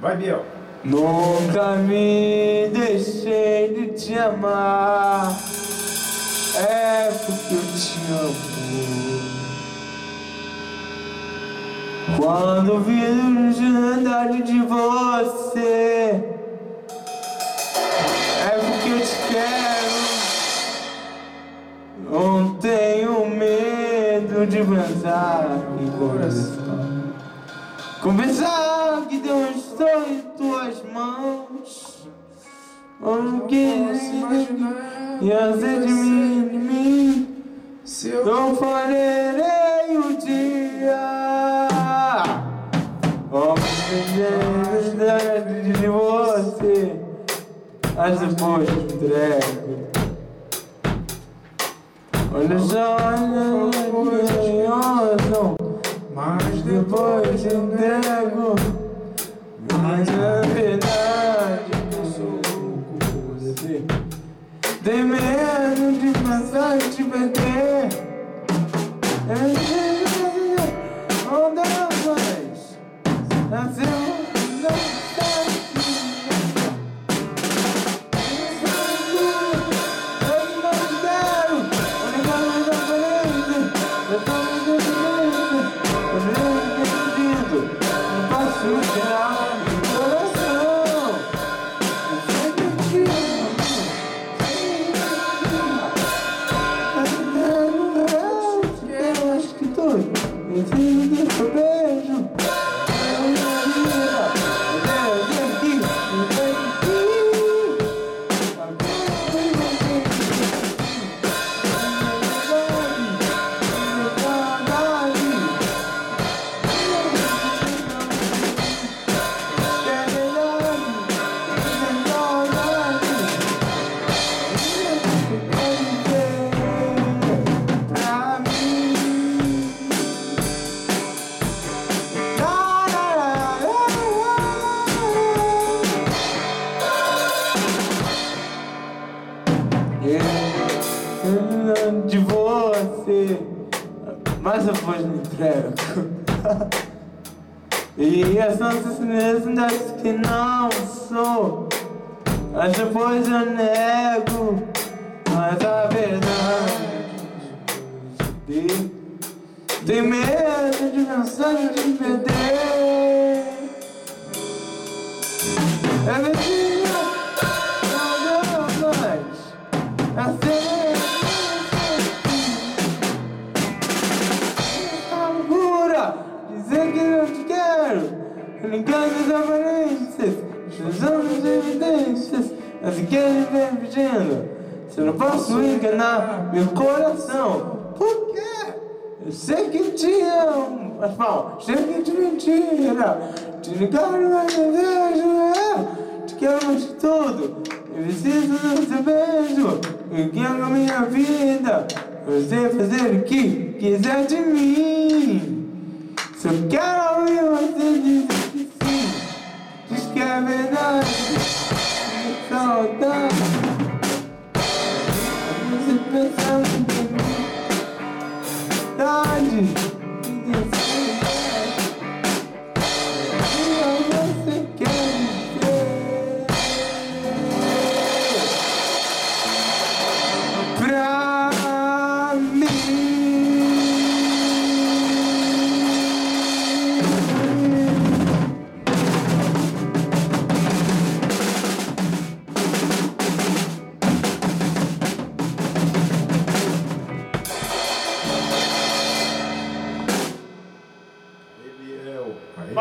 Vai, Biel. Nunca me deixei de te amar, é porque eu te amo. Quando vi a virgindade de você, é porque eu te quero. Não tenho medo de pensar em conversar que Deus estou em tuas mãos. O que ia ser de mim, Se eu não farei o dia. Oh, me de você, mas depois te entrego. Olha só, mas depois te entrego. Mas na verdade eu sou louco por você. Tem medo de passar e te perder. Não dá mais. Nasceu, não está. De você, mas eu vou me entrego. E essa necessidade que não sou, mas depois eu nego. Mas a verdade tem medo de pensar e de perder. É mentira, não dá mais. Assim dizer que eu te quero, ligando as aparências, usando as evidências, mas que ele vem pedindo. Se eu não posso enganar meu coração, por quê? Eu sei que te amo, mas bom, sei que te mentira. Te ligar meu desejo, eu te quero mais que tudo. Eu preciso do seu beijo, eu quero a minha vida. Você fazer o que quiser de mim. Se eu quero ouvir você dizer que sim, diz que é verdade, que é saudade. Você pensa